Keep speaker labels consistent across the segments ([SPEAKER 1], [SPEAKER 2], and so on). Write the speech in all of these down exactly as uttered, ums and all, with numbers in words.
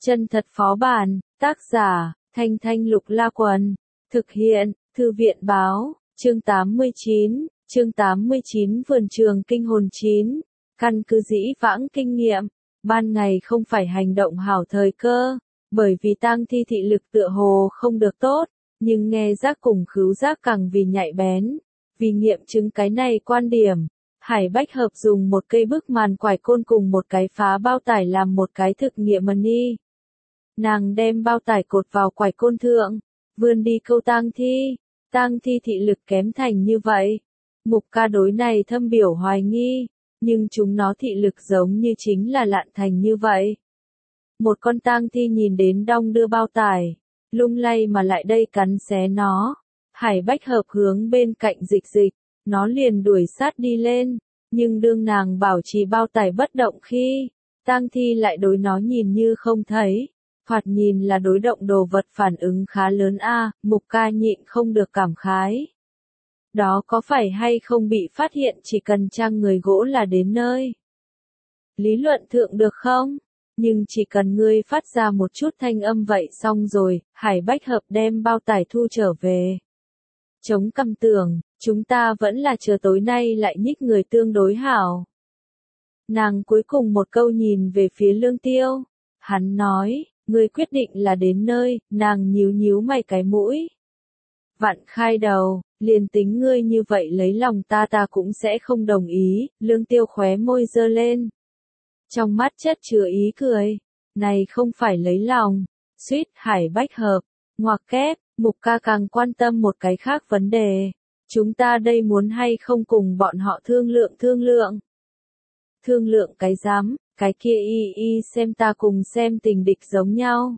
[SPEAKER 1] Chân thật phó bản, tác giả, Thanh Thanh Lục La Quần, thực hiện, Thư viện báo, chương tám mươi chín, chương tám mươi chín Vườn trường kinh hồn chín, căn cứ dĩ vãng kinh nghiệm, ban ngày không phải hành động hảo thời cơ, bởi vì tang thi thị lực tựa hồ không được tốt, nhưng nghe giác cùng khứu giác càng vì nhạy bén, vì nghiệm chứng cái này quan điểm. Hải Bách Hợp dùng một cây bức màn quải côn cùng một cái phá bao tải làm một cái thực nghiệm mini. Nàng đem bao tải cột vào quải côn thượng, vươn đi câu tang thi, tang thi thị lực kém thành như vậy. Mục ca đối này thâm biểu hoài nghi, nhưng chúng nó thị lực giống như chính là lạn thành như vậy. Một con tang thi nhìn đến đong đưa bao tải, lung lay mà lại đây cắn xé nó. Hải Bách Hợp hướng bên cạnh dịch dịch, nó liền đuổi sát đi lên, nhưng đương nàng bảo trì bao tải bất động khi, tang thi lại đối nó nhìn như không thấy. Thoạt nhìn là đối động đồ vật phản ứng khá lớn a, Mục ca nhịn không được cảm khái. Đó có phải hay không bị phát hiện chỉ cần trang người gỗ là đến nơi. Lý luận thượng được không? Nhưng chỉ cần ngươi phát ra một chút thanh âm vậy xong rồi, Hải Bách Hợp đem bao tải thu trở về. Chống cằm tưởng, chúng ta vẫn là chờ tối nay lại nhích người tương đối hảo. Nàng cuối cùng một câu nhìn về phía Lương Tiêu. Hắn nói, ngươi quyết định là đến nơi, nàng nhíu nhíu mày cái mũi. Vạn khai đầu, liền tính ngươi như vậy lấy lòng ta ta cũng sẽ không đồng ý, Lương Tiêu khóe môi giơ lên. Trong mắt chất chứa ý cười, này không phải lấy lòng, suýt Hải Bách Hợp, ngoặc kép, Mục ca càng quan tâm một cái khác vấn đề. Chúng ta đây muốn hay không cùng bọn họ thương lượng thương lượng. Thương lượng cái dám, cái kia y y xem ta cùng xem tình địch giống nhau.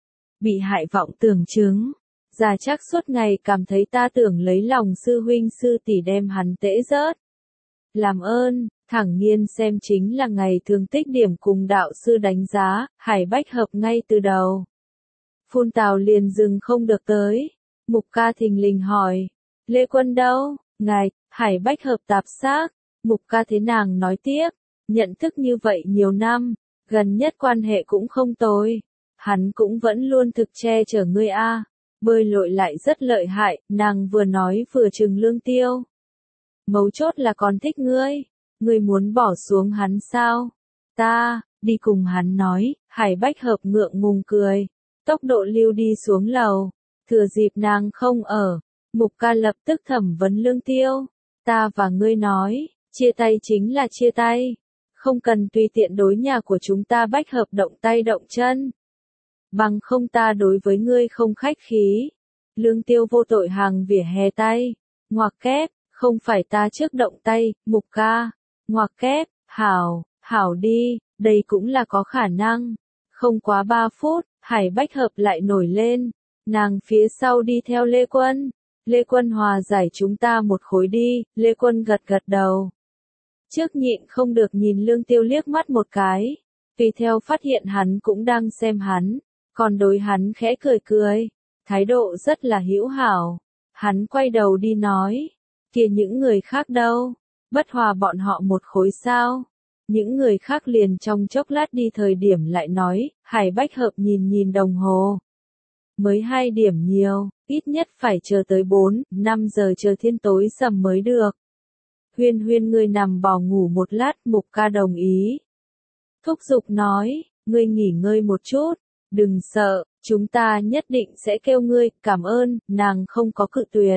[SPEAKER 1] Bị hại vọng tưởng chứng, già chắc suốt ngày cảm thấy ta tưởng lấy lòng sư huynh sư tỷ đem hắn tễ rớt. Làm ơn, thẳng nhiên xem chính là ngày thường tích điểm cùng đạo sư đánh giá, Hải Bách Hợp ngay từ đầu. Phun tào liền dừng không được tới. Mục ca thình lình hỏi, Lê Quân đâu? Ngài, Hải Bách Hợp tạp xác. Mục ca thế nàng nói tiếp, nhận thức như vậy nhiều năm, gần nhất quan hệ cũng không tồi. Hắn cũng vẫn luôn thực che chở ngươi a, bơi lội lại rất lợi hại, nàng vừa nói vừa trừng Lương Tiêu. Mấu chốt là còn thích ngươi, ngươi muốn bỏ xuống hắn sao? Ta, đi cùng hắn nói, Hải Bách Hợp ngượng ngùng cười, tốc độ lưu đi xuống lầu, thừa dịp nàng không ở, Mục ca lập tức thẩm vấn Lương Tiêu, ta và ngươi nói, chia tay chính là chia tay, không cần tùy tiện đối nhà của chúng ta Bách Hợp động tay động chân. Bằng không ta đối với ngươi không khách khí. Lương Tiêu vô tội hàng vỉa hè tay, ngoặc kép, không phải ta trước động tay, Mục ca, ngoặc kép, hảo, hảo đi, đây cũng là có khả năng. Không quá ba phút, Hải Bách Hợp lại nổi lên, nàng phía sau đi theo Lê Quân. Lê Quân hòa giải chúng ta một khối đi, Lê Quân gật gật đầu. Trước nhịn không được nhìn Lương Tiêu liếc mắt một cái, vì theo phát hiện hắn cũng đang xem hắn, còn đối hắn khẽ cười cười, thái độ rất là hữu hảo. Hắn quay đầu đi nói, kia những người khác đâu, bất hòa bọn họ một khối sao? Những người khác liền trong chốc lát đi thời điểm lại nói, Hải Bách Hợp nhìn nhìn đồng hồ. Mới hai điểm nhiều, ít nhất phải chờ tới bốn, năm giờ chờ thiên tối sầm mới được. Huyên huyên ngươi nằm bò ngủ một lát, Mục ca đồng ý. Thúc giục nói, ngươi nghỉ ngơi một chút, đừng sợ, chúng ta nhất định sẽ kêu ngươi, cảm ơn, nàng không có cự tuyệt.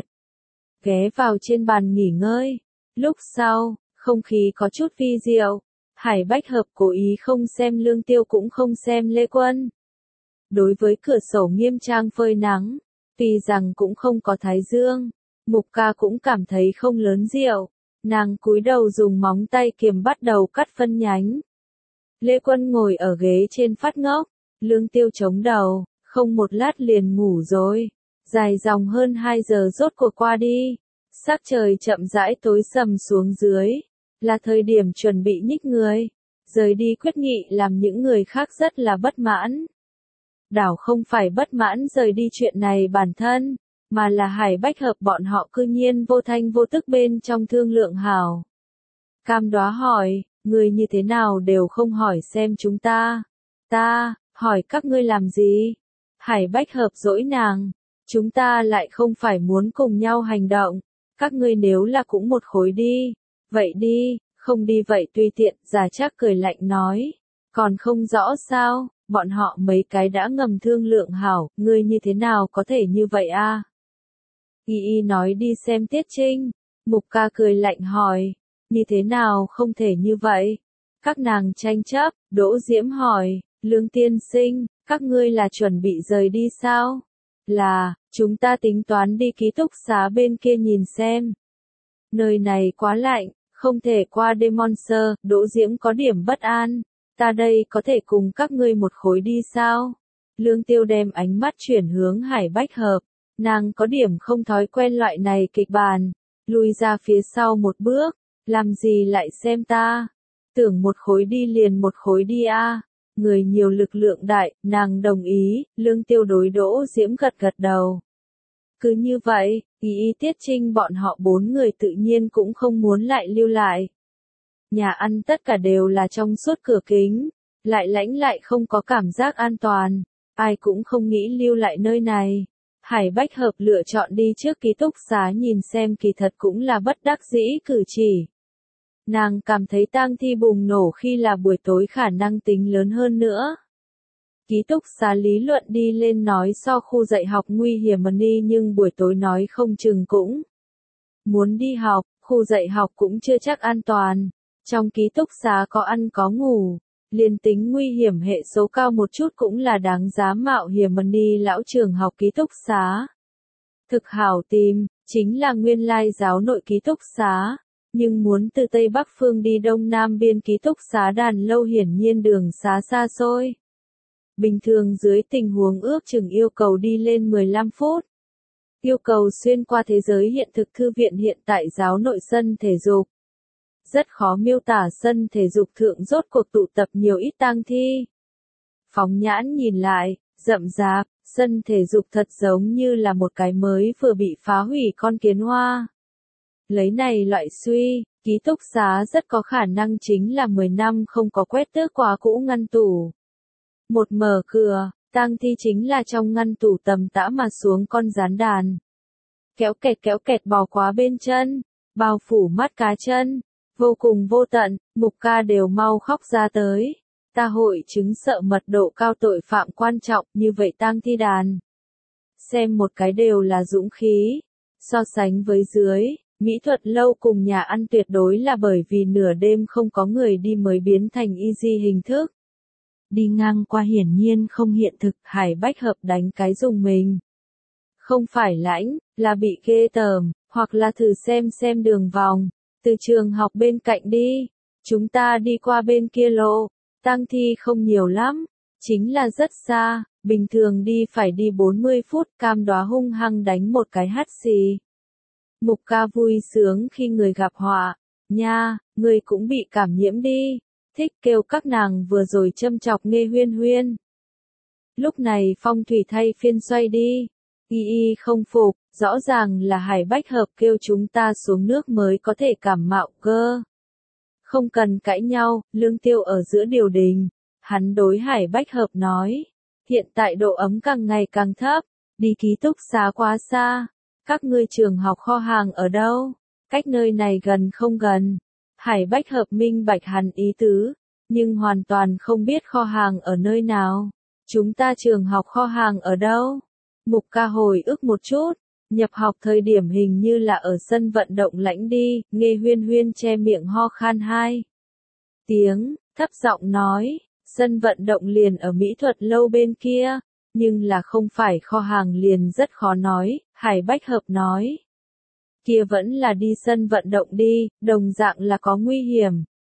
[SPEAKER 1] Ghé vào trên bàn nghỉ ngơi, lúc sau, không khí có chút vi diệu. Hải Bách Hợp cố ý không xem Lương Tiêu cũng không xem Lê Quân. Đối với cửa sổ nghiêm trang phơi nắng, tuy rằng cũng không có thái dương, Mục ca cũng cảm thấy không lớn diệu. Nàng cúi đầu dùng móng tay kiềm bắt đầu cắt phân nhánh. Lê Quân ngồi ở ghế trên phát ngốc, Lương Tiêu chống đầu, không một lát liền ngủ rồi. Dài dòng hơn hai giờ rốt cuộc qua đi, sắc trời chậm rãi tối sầm xuống dưới. Là thời điểm chuẩn bị nhích người, rời đi quyết nghị làm những người khác rất là bất mãn. Đảo không phải bất mãn rời đi chuyện này bản thân, mà là Hải Bách Hợp bọn họ cư nhiên vô thanh vô tức bên trong thương lượng hảo. Cam Đoá hỏi, người như thế nào đều không hỏi xem chúng ta. Ta, hỏi các ngươi làm gì? Hải Bách Hợp dỗi nàng, chúng ta lại không phải muốn cùng nhau hành động, các ngươi nếu là cũng một khối đi, vậy đi, không đi vậy tùy tiện, Già Trác cười lạnh nói, còn không rõ sao, bọn họ mấy cái đã ngầm thương lượng hảo, ngươi như thế nào có thể như vậy a? Y Y nói đi xem Tiết Trinh, Mục Ca cười lạnh hỏi, như thế nào không thể như vậy? Các nàng tranh chấp, Đỗ Diễm hỏi, Lương tiên sinh, các ngươi là chuẩn bị rời đi sao? Là, chúng ta tính toán đi ký túc xá bên kia nhìn xem. Nơi này quá lạnh, không thể qua đêm Monster, Đỗ Diễm có điểm bất an, ta đây có thể cùng các ngươi một khối đi sao? Lương Tiêu đem ánh mắt chuyển hướng Hải Bách Hợp, nàng có điểm không thói quen loại này kịch bản, lùi ra phía sau một bước, làm gì lại xem ta? Tưởng một khối đi liền một khối đi a. Người nhiều lực lượng đại, nàng đồng ý, Lương Tiêu đối Đỗ Diễm gật gật đầu. Cứ như vậy, Y Y Tiết Trinh bọn họ bốn người tự nhiên cũng không muốn lại lưu lại. Nhà ăn tất cả đều là trong suốt cửa kính, lại lãnh lại không có cảm giác an toàn, ai cũng không nghĩ lưu lại nơi này. Hải Bách Hợp lựa chọn đi trước ký túc xá nhìn xem kỳ thật cũng là bất đắc dĩ cử chỉ. Nàng cảm thấy tang thi bùng nổ khi là buổi tối khả năng tính lớn hơn nữa. Ký túc xá lý luận đi lên nói so khu dạy học nguy hiểm hơn đi nhưng buổi tối nói không chừng cũng muốn đi học, khu dạy học cũng chưa chắc an toàn. Trong ký túc xá có ăn có ngủ, liền tính nguy hiểm hệ số cao một chút cũng là đáng giá mạo hiểm hơn đi lão trường học ký túc xá. Thực hảo tìm, chính là nguyên lai giáo nội ký túc xá. Nhưng muốn từ Tây Bắc Phương đi Đông Nam biên ký túc xá đàn lâu hiển nhiên đường xá xa xôi. Bình thường dưới tình huống ước chừng yêu cầu đi lên mười lăm phút. Yêu cầu xuyên qua thế giới hiện thực thư viện hiện tại giáo nội sân thể dục. Rất khó miêu tả sân thể dục thượng rốt cuộc tụ tập nhiều ít tang thi. Phóng nhãn nhìn lại, rậm rạp, sân thể dục thật giống như là một cái mới vừa bị phá hủy con kiến hoa. Lấy này loại suy, ký túc xá rất có khả năng chính là mười năm không có quét tước quá cũ ngăn tủ. Một mở cửa, tang thi chính là trong ngăn tủ tầm tã mà xuống con gián đàn. Kéo kẹt kéo kẹt bò quá bên chân, bao phủ mắt cá chân, vô cùng vô tận, Mục Ca đều mau khóc ra tới. Ta hội chứng sợ mật độ cao tội phạm quan trọng như vậy tang thi đàn. Xem một cái đều là dũng khí. So sánh với dưới, mỹ thuật lâu cùng nhà ăn tuyệt đối là bởi vì nửa đêm không có người đi mới biến thành easy hình thức. Đi ngang qua hiển nhiên không hiện thực, Hải Bách Hợp đánh cái dùng mình. Không phải lãnh, là bị ghê tởm, hoặc là thử xem xem đường vòng, từ trường học bên cạnh đi, chúng ta đi qua bên kia lộ, tang thi không nhiều lắm, chính là rất xa, bình thường đi phải đi bốn mươi phút, Cam Đoá hung hăng đánh một cái hắt xì. Mục Ca vui sướng khi người gặp họa, nha, người cũng bị cảm nhiễm đi, thích kêu các nàng vừa rồi châm chọc Nghê Huyên Huyên. Lúc này phong thủy thay phiên xoay đi, Y Y không phục, rõ ràng là Hải Bách Hợp kêu chúng ta xuống nước mới có thể cảm mạo cơ. Không cần cãi nhau, Lương Tiêu ở giữa điều đình, hắn đối Hải Bách Hợp nói, hiện tại độ ấm càng ngày càng thấp, đi ký túc xá quá xa. Các ngươi trường học kho hàng ở đâu? Cách nơi này gần không gần? Hải Bách Hợp minh bạch hắn ý tứ, nhưng hoàn toàn không biết kho hàng ở nơi nào. Chúng ta trường học kho hàng ở đâu? Mục Ca hồi ức một chút, nhập học thời điểm hình như là ở sân vận động lãnh đi, Nghê Huyên Huyên che miệng ho khan hai tiếng, thấp giọng nói, sân vận động liền ở mỹ thuật lâu bên kia. Nhưng là không phải kho hàng liền rất khó nói, Hải Bách Hợp nói. Kia vẫn là đi sân vận động đi, đồng dạng là có nguy hiểm.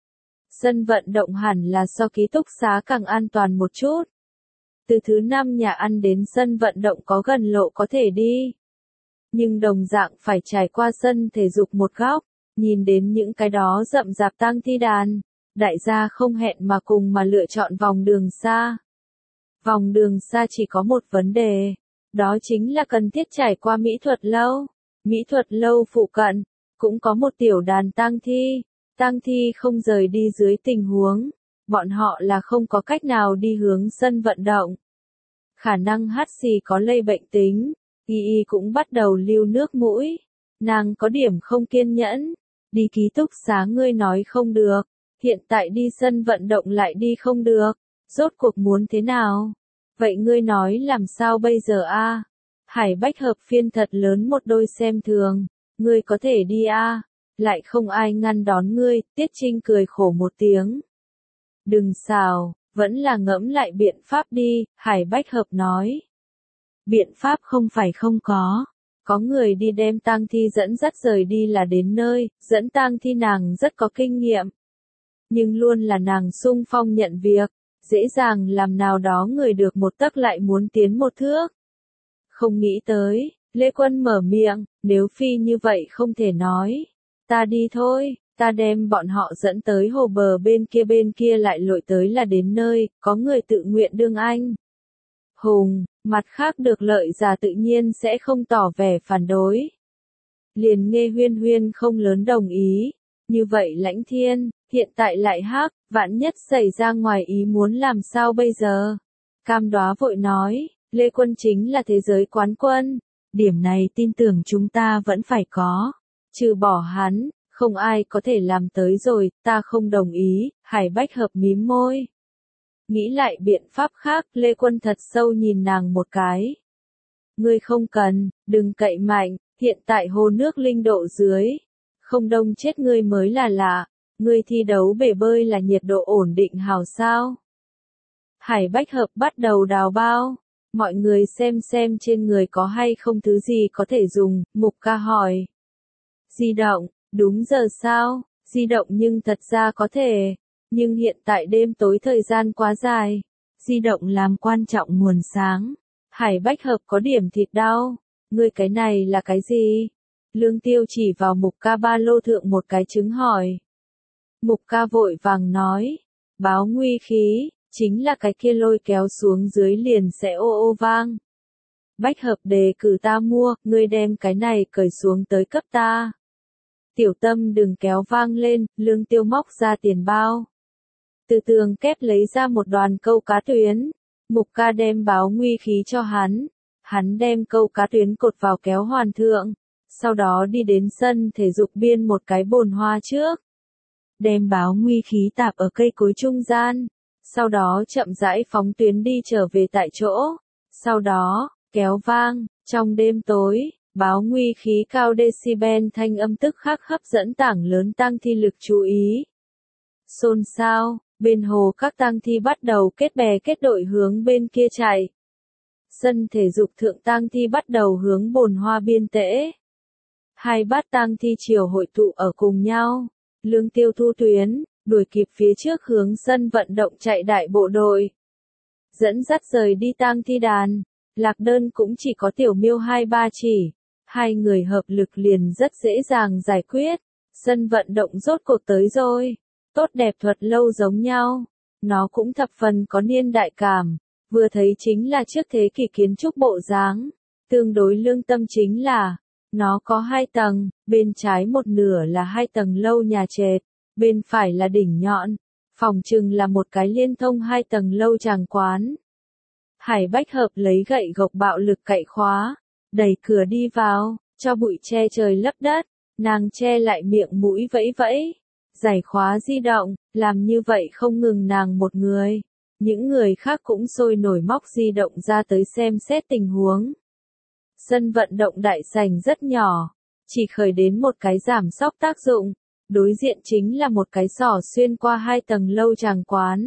[SPEAKER 1] Sân vận động hẳn là so ký túc xá càng an toàn một chút. Từ thứ năm nhà ăn đến sân vận động có gần lộ có thể đi. Nhưng đồng dạng phải trải qua sân thể dục một góc, nhìn đến những cái đó rậm rạp tang thi đàn. Đại gia không hẹn mà cùng mà lựa chọn vòng đường xa. Vòng đường xa chỉ có một vấn đề, đó chính là cần thiết trải qua mỹ thuật lâu. Mỹ thuật lâu phụ cận, cũng có một tiểu đàn tang thi, tang thi không rời đi dưới tình huống, bọn họ là không có cách nào đi hướng sân vận động. Khả năng hắt xì có lây bệnh tính, y y cũng bắt đầu lưu nước mũi. Nàng có điểm không kiên nhẫn, đi ký túc xá ngươi nói không được, hiện tại đi sân vận động lại đi không được, rốt cuộc muốn thế nào? Vậy ngươi nói làm sao bây giờ a? Hải Bách Hợp phiên thật lớn một đôi xem thường, ngươi có thể đi a, lại không ai ngăn đón ngươi, Tiết Trinh cười khổ một tiếng. Đừng xào, vẫn là ngẫm lại biện pháp đi, Hải Bách Hợp nói. Biện pháp không phải không có. Có người đi đem tang thi dẫn dắt rời đi là đến nơi, dẫn tang thi nàng rất có kinh nghiệm. Nhưng luôn là nàng sung phong nhận việc, dễ dàng làm nào đó người được một tấc lại muốn tiến một thước. Không nghĩ tới, Lê Quân mở miệng, nếu phi như vậy không thể nói. Ta đi thôi, ta đem bọn họ dẫn tới hồ bờ bên kia bên kia lại lội tới là đến nơi, có người tự nguyện đương anh hùng, mặt khác được lợi giả tự nhiên sẽ không tỏ vẻ phản đối. Liền nghe Huyên Huyên không lớn đồng ý, như vậy Lãnh Thiên, hiện tại lại hắc, vạn nhất xảy ra ngoài ý muốn làm sao bây giờ? Cam Đoá vội nói, Lê Quân chính là thế giới quán quân, điểm này tin tưởng chúng ta vẫn phải có, trừ bỏ hắn, không ai có thể làm tới rồi, ta không đồng ý, Hải Bách Hợp mím môi. Nghĩ lại biện pháp khác, Lê Quân thật sâu nhìn nàng một cái. Ngươi không cần, đừng cậy mạnh, hiện tại hồ nước linh độ dưới. Không đông chết ngươi mới là lạ, ngươi thi đấu bể bơi là nhiệt độ ổn định hào sao. Hải Bách Hợp bắt đầu đào bao, mọi người xem xem trên người có hay không thứ gì có thể dùng, Mục Ca hỏi. Di động, đúng giờ sao, di động nhưng thật ra có thể. Nhưng hiện tại đêm tối thời gian quá dài, di động làm quan trọng nguồn sáng. Hải Bách Hợp có điểm thịt đau, ngươi cái này là cái gì? Lương Tiêu chỉ vào Mục Ca ba lô thượng một cái trứng hỏi. Mục Ca vội vàng nói, báo nguy khí, chính là cái kia lôi kéo xuống dưới liền sẽ ô ô vang. Bách Hợp đề cử ta mua, ngươi đem cái này cởi xuống tới cấp ta. Tiểu Tâm đừng kéo vang lên, Lương Tiêu móc ra tiền bao. Từ tường kép lấy ra một đoàn câu cá tuyến. Mục Ca đem báo nguy khí cho hắn. Hắn đem câu cá tuyến cột vào kéo hoàn thượng. Sau đó đi đến sân thể dục biên một cái bồn hoa trước. Đem báo nguy khí tạp ở cây cối trung gian. Sau đó chậm rãi phóng tuyến đi trở về tại chỗ. Sau đó, kéo vang, trong đêm tối, báo nguy khí cao decibel thanh âm tức khắc hấp dẫn tảng lớn tang thi lực chú ý. Xôn xao, bên hồ các tang thi bắt đầu kết bè kết đội hướng bên kia chạy. Sân thể dục thượng tang thi bắt đầu hướng bồn hoa biên tễ. Hai bát tang thi chiều hội tụ ở cùng nhau. Lương Tiêu thu tuyến, đuổi kịp phía trước hướng sân vận động chạy đại bộ đội. Dẫn dắt rời đi tang thi đàn. Lạc Đơn cũng chỉ có Tiểu Miêu hai ba chỉ. Hai người hợp lực liền rất dễ dàng giải quyết. Sân vận động rốt cuộc tới rồi. Tốt đẹp thuật lâu giống nhau. Nó cũng thập phần có niên đại cảm. Vừa thấy chính là trước thế kỷ kiến trúc bộ dáng. Tương đối lương tâm chính là, nó có hai tầng, bên trái một nửa là hai tầng lâu nhà trệt, bên phải là đỉnh nhọn. Phòng trừng là một cái liên thông hai tầng lâu tràng quán. Hải Bách Hợp lấy gậy gộc bạo lực cậy khóa, đẩy cửa đi vào, cho bụi che trời lấp đất, nàng che lại miệng mũi vẫy vẫy, giải khóa di động, làm như vậy không ngừng nàng một người, những người khác cũng sôi nổi móc di động ra tới xem xét tình huống. Sân vận động đại sảnh rất nhỏ, chỉ khởi đến một cái giảm sóc tác dụng, đối diện chính là một cái sỏ xuyên qua hai tầng lâu tràng quán.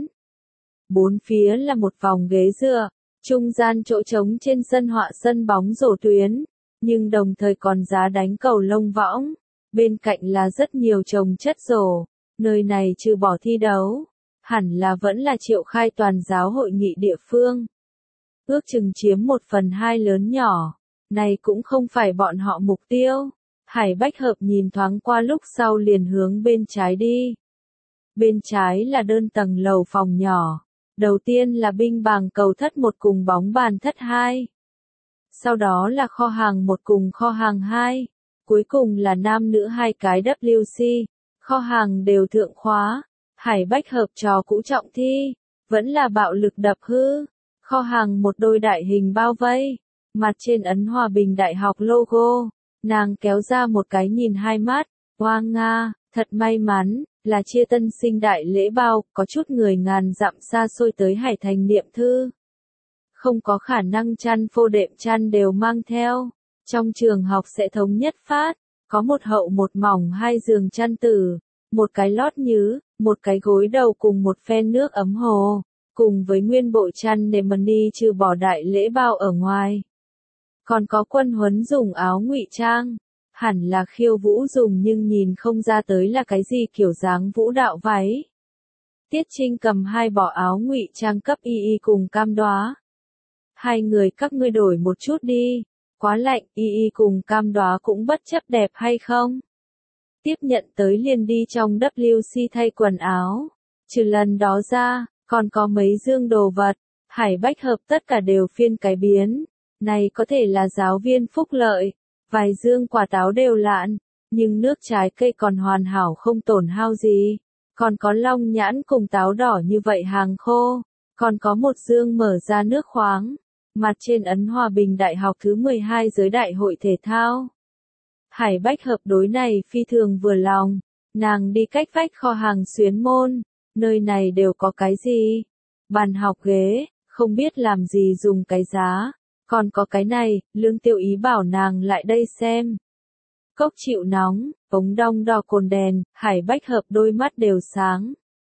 [SPEAKER 1] Bốn phía là một vòng ghế dựa. Trung gian chỗ trống trên sân họa sân bóng rổ tuyến, nhưng đồng thời còn giá đánh cầu lông võng. Bên cạnh là rất nhiều chồng chất rổ, nơi này trừ bỏ thi đấu, hẳn là vẫn là triệu khai toàn giáo hội nghị địa phương. Ước chừng chiếm một phần hai lớn nhỏ, này cũng không phải bọn họ mục tiêu. Hải Bách Hợp nhìn thoáng qua lúc sau liền hướng bên trái đi. Bên trái là đơn tầng lầu phòng nhỏ. Đầu tiên là binh bàng cầu thất một cùng bóng bàn thất hai. Sau đó là kho hàng một cùng kho hàng hai. Cuối cùng là nam nữ hai cái vê kép xê. Kho hàng đều thượng khóa. Hải Bách Hợp trò cũ trọng thi, vẫn là bạo lực đập hư, kho hàng một đôi đại hình bao vây, mặt trên ấn Hòa Bình Đại học logo, nàng kéo ra một cái nhìn hai mắt, hoa nga, thật may mắn, là chia tân sinh đại lễ bao, có chút người ngàn dặm xa xôi tới Hải Thành niệm thư. Không có khả năng chăn phô đệm chăn đều mang theo, trong trường học sẽ thống nhất phát, có một hậu một mỏng hai giường chăn tử, một cái lót nhứ, một cái gối đầu cùng một phen nước ấm hồ, cùng với nguyên bộ chăn để mần đi trừ bỏ đại lễ bao ở ngoài. Còn có quân huấn dùng áo ngụy trang, hẳn là khiêu vũ dùng nhưng nhìn không ra tới là cái gì kiểu dáng vũ đạo váy. Tiết Trinh cầm hai bỏ áo ngụy trang cấp y y cùng Cam Đoá. Hai người các ngươi đổi một chút đi, quá lạnh, y y cùng Cam Đoá cũng bất chấp đẹp hay không. Tiếp nhận tới liền đi trong W C thay quần áo. Trừ lần đó ra, còn có mấy dương đồ vật, Hải Bách Hợp tất cả đều phiên cái biến. Này có thể là giáo viên phúc lợi, vài dương quả táo đều lạn, nhưng nước trái cây còn hoàn hảo không tổn hao gì. Còn có long nhãn cùng táo đỏ như vậy hàng khô, còn có một dương mở ra nước khoáng, mặt trên ấn Hòa Bình Đại học thứ mười hai giới đại hội thể thao. Hải Bách Hợp đối này phi thường vừa lòng, nàng đi cách vách kho hàng xuyến môn, nơi này đều có cái gì? Bàn học ghế, không biết làm gì dùng cái giá, còn có cái này, Lương Tiêu Ý bảo nàng lại đây xem. Cốc chịu nóng, ống đong đỏ cồn đèn, Hải Bách Hợp đôi mắt đều sáng.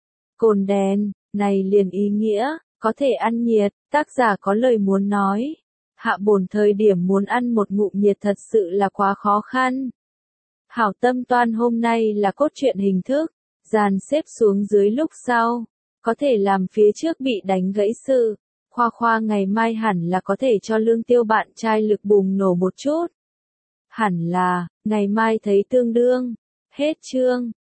[SPEAKER 1] Cồn đèn, này liền ý nghĩa, có thể ăn nhiệt, tác giả có lời muốn nói. Hạ bổn thời điểm muốn ăn một ngụm nhiệt thật sự là quá khó khăn. Hảo tâm toan hôm nay là cốt truyện hình thức, dàn xếp xuống dưới lúc sau, có thể làm phía trước bị đánh gãy sự. Khoa khoa ngày mai hẳn là có thể cho Lương Tiêu bạn trai lực bùng nổ một chút. Hẳn là, ngày mai thấy tương đương. Hết chương.